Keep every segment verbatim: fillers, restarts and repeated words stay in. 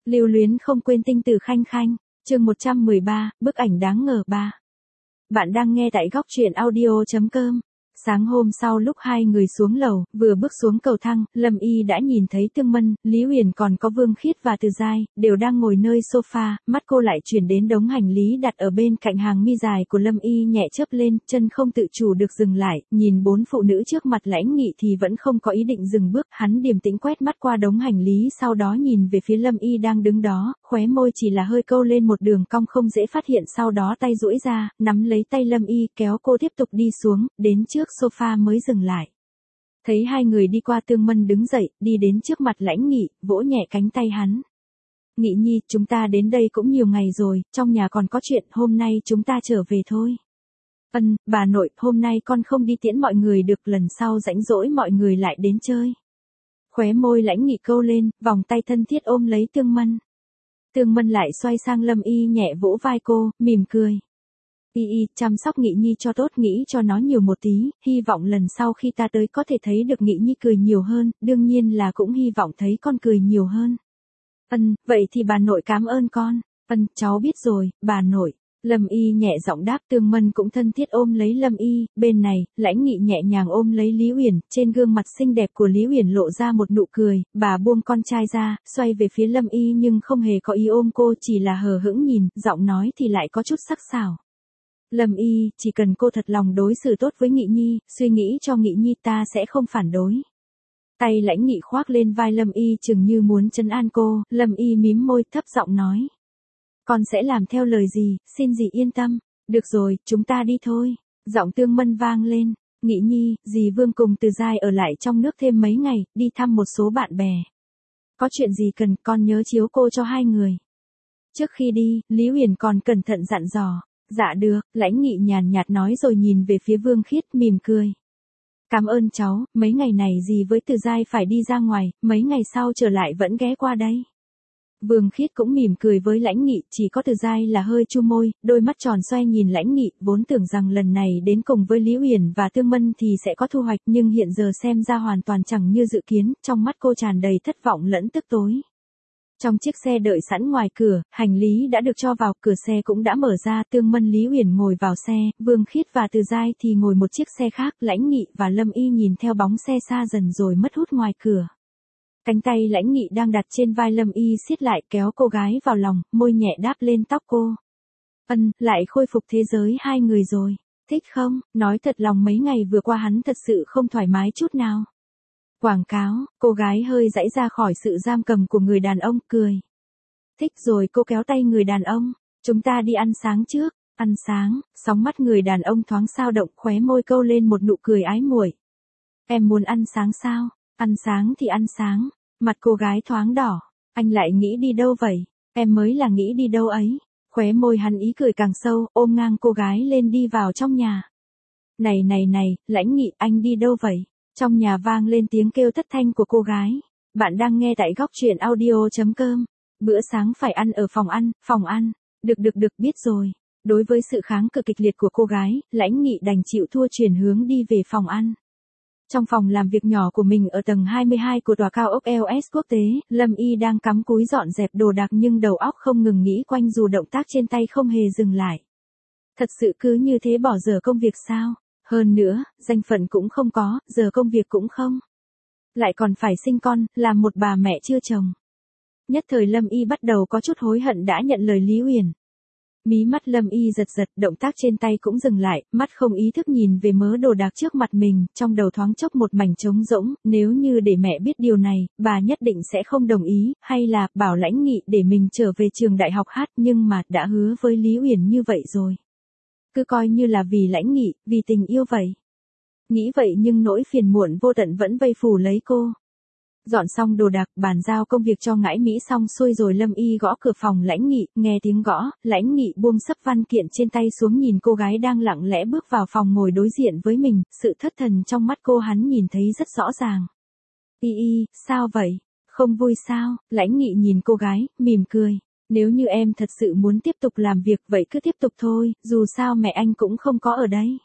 Lưu luyến không quên tinh tử khanh khanh, chương một trăm mười ba, bức ảnh đáng ngờ ba. Bạn đang nghe tại góc truyện audio chấm com. Sáng hôm sau lúc hai người xuống lầu, vừa bước xuống cầu thang, Lâm Y đã nhìn thấy Tương Mân, Lý Uyển còn có Vương Khiết và Từ Giai, đều đang ngồi nơi sofa, mắt cô lại chuyển đến đống hành lý đặt ở bên cạnh hàng mi dài của Lâm Y nhẹ chớp lên, chân không tự chủ được dừng lại, nhìn bốn phụ nữ trước mặt Lãnh Nghị thì vẫn không có ý định dừng bước, hắn điềm tĩnh quét mắt qua đống hành lý sau đó nhìn về phía Lâm Y đang đứng đó, khóe môi chỉ là hơi câu lên một đường cong không dễ phát hiện sau đó tay duỗi ra, nắm lấy tay Lâm Y kéo cô tiếp tục đi xuống, đến trước sofa mới dừng lại. Thấy hai người đi qua Tương Mân đứng dậy, đi đến trước mặt Lãnh Nghị, vỗ nhẹ cánh tay hắn. Nghị nhi, chúng ta đến đây cũng nhiều ngày rồi, trong nhà còn có chuyện, hôm nay chúng ta trở về thôi. Ân, bà nội, hôm nay con không đi tiễn mọi người được, lần sau rảnh rỗi mọi người lại đến chơi. Khóe môi Lãnh Nghị câu lên, vòng tay thân thiết ôm lấy Tương Mân. Tương Mân lại xoay sang Lâm Y nhẹ vỗ vai cô, mỉm cười. Y y, chăm sóc Nghị nhi cho tốt, nghĩ cho nó nhiều một tí, hy vọng lần sau khi ta tới có thể thấy được Nghị nhi cười nhiều hơn, đương nhiên là cũng hy vọng thấy con cười nhiều hơn. Ân, vậy thì bà nội cảm ơn con. Ân, cháu biết rồi, bà nội. Lâm Y nhẹ giọng đáp. Tương Mân cũng thân thiết ôm lấy Lâm Y, bên này, Lãnh Nghị nhẹ nhàng ôm lấy Lý Uyển, trên gương mặt xinh đẹp của Lý Uyển lộ ra một nụ cười, bà buông con trai ra, xoay về phía Lâm Y nhưng không hề có ý ôm cô, chỉ là hờ hững nhìn, giọng nói thì lại có chút sắc sảo. Lâm Y, chỉ cần cô thật lòng đối xử tốt với Nghị nhi, suy nghĩ cho Nghị nhi ta sẽ không phản đối. Tay Lãnh Nghị khoác lên vai Lâm Y chừng như muốn trấn an cô, Lâm Y mím môi thấp giọng nói. Con sẽ làm theo lời gì, xin dì yên tâm. Được rồi, chúng ta đi thôi. Giọng Tương Mân vang lên. Nghị nhi, dì Vương cùng Từ Giai ở lại trong nước thêm mấy ngày, đi thăm một số bạn bè. Có chuyện gì cần, con nhớ chiếu cô cho hai người. Trước khi đi, Lý Uyển còn cẩn thận dặn dò. Dạ được, Lãnh Nghị nhàn nhạt nói rồi nhìn về phía Vương Khiết mỉm cười. Cảm ơn cháu, mấy ngày này dì với Từ Giai phải đi ra ngoài, mấy ngày sau trở lại vẫn ghé qua đây. Vương Khiết cũng mỉm cười với Lãnh Nghị, chỉ có Từ Giai là hơi chu môi, đôi mắt tròn xoe nhìn Lãnh Nghị, vốn tưởng rằng lần này đến cùng với Lý Uyển và Tương Mân thì sẽ có thu hoạch nhưng hiện giờ xem ra hoàn toàn chẳng như dự kiến, trong mắt cô tràn đầy thất vọng lẫn tức tối. Trong chiếc xe đợi sẵn ngoài cửa, hành lý đã được cho vào, cửa xe cũng đã mở ra, Tương Mân Lý Uyển ngồi vào xe, Vương Khiết và Từ Giai thì ngồi một chiếc xe khác, Lãnh Nghị và Lâm Y nhìn theo bóng xe xa dần rồi mất hút ngoài cửa. Cánh tay Lãnh Nghị đang đặt trên vai Lâm Y siết lại kéo cô gái vào lòng, môi nhẹ đáp lên tóc cô. Ân, lại khôi phục thế giới hai người rồi, thích không? Nói thật lòng mấy ngày vừa qua hắn thật sự không thoải mái chút nào. Quảng cáo, cô gái hơi giãy ra khỏi sự giam cầm của người đàn ông, cười. Thích rồi, cô kéo tay người đàn ông, chúng ta đi ăn sáng trước. Ăn sáng, sóng mắt người đàn ông thoáng sao động, khóe môi câu lên một nụ cười ái muội. Em muốn ăn sáng sao? Ăn sáng thì ăn sáng. Mặt cô gái thoáng đỏ. Anh lại nghĩ đi đâu vậy? Em mới là nghĩ đi đâu ấy. Khóe môi hắn ý cười càng sâu, ôm ngang cô gái lên đi vào trong nhà. Này này này, Lãnh Nghị, anh đi đâu vậy? Trong nhà vang lên tiếng kêu thất thanh của cô gái. Bạn đang nghe tại góc truyện audio chấm com. Bữa sáng phải ăn ở phòng ăn, phòng ăn. Được được được, biết rồi. Đối với sự kháng cự kịch liệt của cô gái, Lãnh Nghị đành chịu thua, chuyển hướng đi về phòng ăn. Trong phòng làm việc nhỏ của mình ở tầng hai mươi hai của tòa cao ốc lờ ét Quốc tế, Lâm Y đang cắm cúi dọn dẹp đồ đạc nhưng đầu óc không ngừng nghĩ quanh dù động tác trên tay không hề dừng lại. Thật sự cứ như thế bỏ dở công việc sao? Hơn nữa, danh phận cũng không có, giờ công việc cũng không. Lại còn phải sinh con, làm một bà mẹ chưa chồng. Nhất thời Lâm Y bắt đầu có chút hối hận đã nhận lời Lý Uyển. Mí mắt Lâm Y giật giật, động tác trên tay cũng dừng lại, mắt không ý thức nhìn về mớ đồ đạc trước mặt mình, trong đầu thoáng chốc một mảnh trống rỗng, nếu như để mẹ biết điều này, bà nhất định sẽ không đồng ý, hay là bảo Lãnh Nghị để mình trở về trường đại học hát, nhưng mà đã hứa với Lý Uyển như vậy rồi. Cứ coi như là vì Lãnh Nghị, vì tình yêu vậy. Nghĩ vậy nhưng nỗi phiền muộn vô tận vẫn vây phủ lấy cô. Dọn xong đồ đạc, bàn giao công việc cho Ngãi Mỹ xong xuôi rồi Lâm Y gõ cửa phòng Lãnh Nghị, nghe tiếng gõ, Lãnh Nghị buông sấp văn kiện trên tay xuống nhìn cô gái đang lặng lẽ bước vào phòng ngồi đối diện với mình, sự thất thần trong mắt cô hắn nhìn thấy rất rõ ràng. Y y, sao vậy? Không vui sao? Lãnh Nghị nhìn cô gái, mỉm cười. Nếu như em thật sự muốn tiếp tục làm việc vậy cứ tiếp tục thôi, dù sao mẹ anh cũng không có ở đây.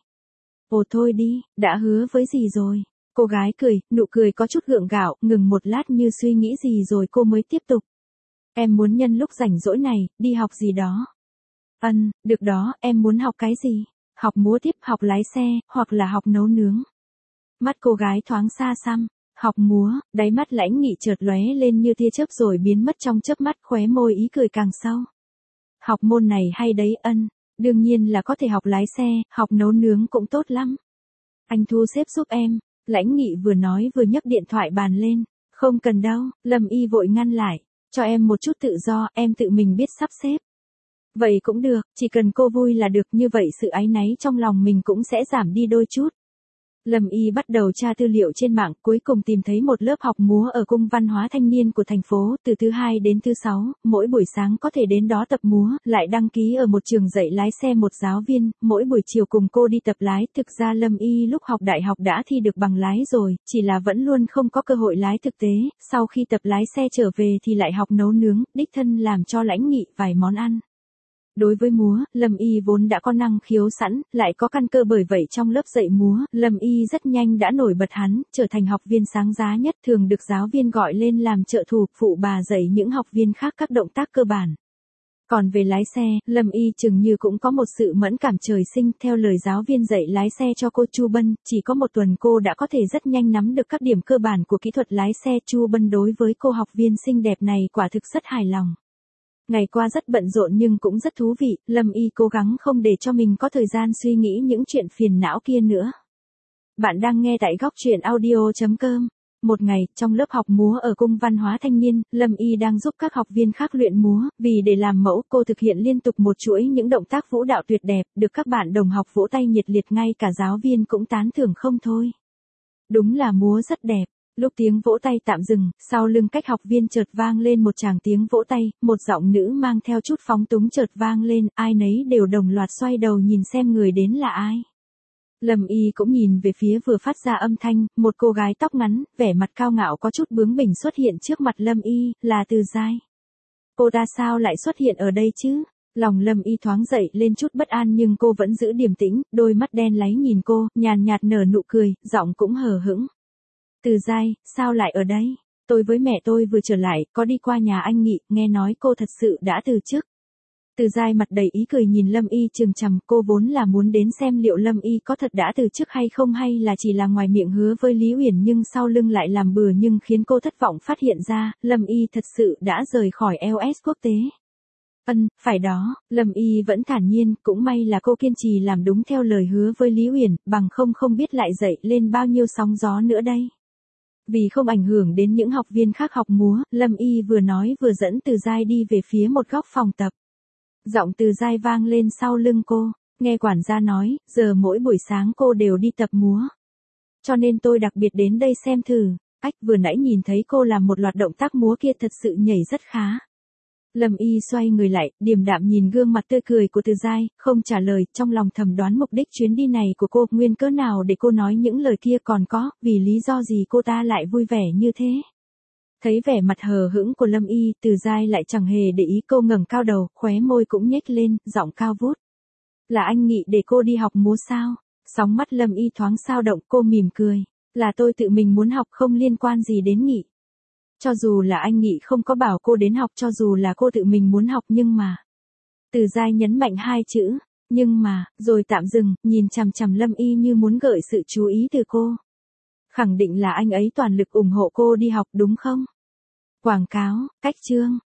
Ồ thôi đi, đã hứa với gì rồi? Cô gái cười, nụ cười có chút gượng gạo, ngừng một lát như suy nghĩ gì rồi cô mới tiếp tục. Em muốn nhân lúc rảnh rỗi này, đi học gì đó. Ân, được đó, em muốn học cái gì? Học múa tiếp, học lái xe, hoặc là học nấu nướng. Mắt cô gái thoáng xa xăm. Học múa, đáy mắt Lãnh Nghị chợt lóe lên như tia chớp rồi biến mất trong chớp mắt, khóe môi ý cười càng sâu. Học môn này hay đấy. Ân, đương nhiên là có thể học lái xe, học nấu nướng cũng tốt lắm. Anh thu xếp giúp em. Lãnh Nghị vừa nói vừa nhấc điện thoại bàn lên. Không cần đâu, Lâm Y vội ngăn lại. Cho em một chút tự do, em tự mình biết sắp xếp. Vậy cũng được, chỉ cần cô vui là được, như vậy sự áy náy trong lòng mình cũng sẽ giảm đi đôi chút. Lâm Y bắt đầu tra tư liệu trên mạng, cuối cùng tìm thấy một lớp học múa ở Cung Văn hóa Thanh niên của thành phố, từ thứ hai đến thứ sáu, mỗi buổi sáng có thể đến đó tập múa, lại đăng ký ở một trường dạy lái xe một giáo viên, mỗi buổi chiều cùng cô đi tập lái. Thực ra Lâm Y lúc học đại học đã thi được bằng lái rồi, chỉ là vẫn luôn không có cơ hội lái thực tế, sau khi tập lái xe trở về thì lại học nấu nướng, đích thân làm cho Lãnh Nghị vài món ăn. Đối với múa, Lâm Y vốn đã có năng khiếu sẵn, lại có căn cơ, bởi vậy trong lớp dạy múa, Lâm Y rất nhanh đã nổi bật hắn, trở thành học viên sáng giá nhất, thường được giáo viên gọi lên làm trợ thủ, phụ bà dạy những học viên khác các động tác cơ bản. Còn về lái xe, Lâm Y chừng như cũng có một sự mẫn cảm trời sinh, theo lời giáo viên dạy lái xe cho cô Chu Bân, chỉ có một tuần cô đã có thể rất nhanh nắm được các điểm cơ bản của kỹ thuật lái xe. Chu Bân đối với cô học viên xinh đẹp này quả thực rất hài lòng. Ngày qua rất bận rộn nhưng cũng rất thú vị, Lâm Y cố gắng không để cho mình có thời gian suy nghĩ những chuyện phiền não kia nữa. Bạn đang nghe tại góc truyện audio chấm com. Một ngày, trong lớp học múa ở Cung Văn hóa Thanh niên, Lâm Y đang giúp các học viên khác luyện múa, vì để làm mẫu, cô thực hiện liên tục một chuỗi những động tác vũ đạo tuyệt đẹp, được các bạn đồng học vỗ tay nhiệt liệt, ngay cả giáo viên cũng tán thưởng không thôi. Đúng là múa rất đẹp. Lúc tiếng vỗ tay tạm dừng, sau lưng cách học viên chợt vang lên một tràng tiếng vỗ tay, một giọng nữ mang theo chút phóng túng chợt vang lên, ai nấy đều đồng loạt xoay đầu nhìn xem người đến là ai. Lâm Y cũng nhìn về phía vừa phát ra âm thanh, một cô gái tóc ngắn, vẻ mặt cao ngạo có chút bướng bỉnh xuất hiện trước mặt Lâm Y, là Từ Giai. Cô ta sao lại xuất hiện ở đây chứ? Lòng Lâm Y thoáng dậy lên chút bất an nhưng cô vẫn giữ điềm tĩnh, đôi mắt đen láy nhìn cô, nhàn nhạt nở nụ cười, giọng cũng hờ hững. Từ Giai, sao lại ở đây? Tôi với mẹ tôi vừa trở lại, có đi qua nhà anh Nghị, nghe nói cô thật sự đã từ chức. Từ Giai mặt đầy ý cười nhìn Lâm Y chừng chằm, cô vốn là muốn đến xem liệu Lâm Y có thật đã từ chức hay không, hay là chỉ là ngoài miệng hứa với Lý Uyển nhưng sau lưng lại làm bừa, nhưng khiến cô thất vọng phát hiện ra, Lâm Y thật sự đã rời khỏi lờ ét quốc tế. Ân, phải đó, Lâm Y vẫn thản nhiên, cũng may là cô kiên trì làm đúng theo lời hứa với Lý Uyển, bằng không không biết lại dậy lên bao nhiêu sóng gió nữa đây. Vì không ảnh hưởng đến những học viên khác học múa, Lâm Y vừa nói vừa dẫn Từ Giai đi về phía một góc phòng tập. Giọng Từ Giai vang lên sau lưng cô, nghe quản gia nói, giờ mỗi buổi sáng cô đều đi tập múa. Cho nên tôi đặc biệt đến đây xem thử. Ách, vừa nãy nhìn thấy cô làm một loạt động tác múa kia thật sự nhảy rất khá. Lâm Y xoay người lại, điềm đạm nhìn gương mặt tươi cười của Từ Giai, không trả lời, trong lòng thầm đoán mục đích chuyến đi này của cô, nguyên cớ nào để cô nói những lời kia, còn có, vì lý do gì cô ta lại vui vẻ như thế. Thấy vẻ mặt hờ hững của Lâm Y, Từ Giai lại chẳng hề để ý, cô ngẩng cao đầu, khóe môi cũng nhếch lên, giọng cao vút. Là anh Nghị để cô đi học múa sao? Sóng mắt Lâm Y thoáng dao động, cô mỉm cười. Là tôi tự mình muốn học, không liên quan gì đến Nghị. Cho dù là anh Nghị không có bảo cô đến học, cho dù là cô tự mình muốn học, nhưng mà. Từ Giai nhấn mạnh hai chữ, nhưng mà, rồi tạm dừng, nhìn chằm chằm Lâm Y như muốn gợi sự chú ý từ cô. Khẳng định là anh ấy toàn lực ủng hộ cô đi học đúng không? Quảng cáo, cách chương.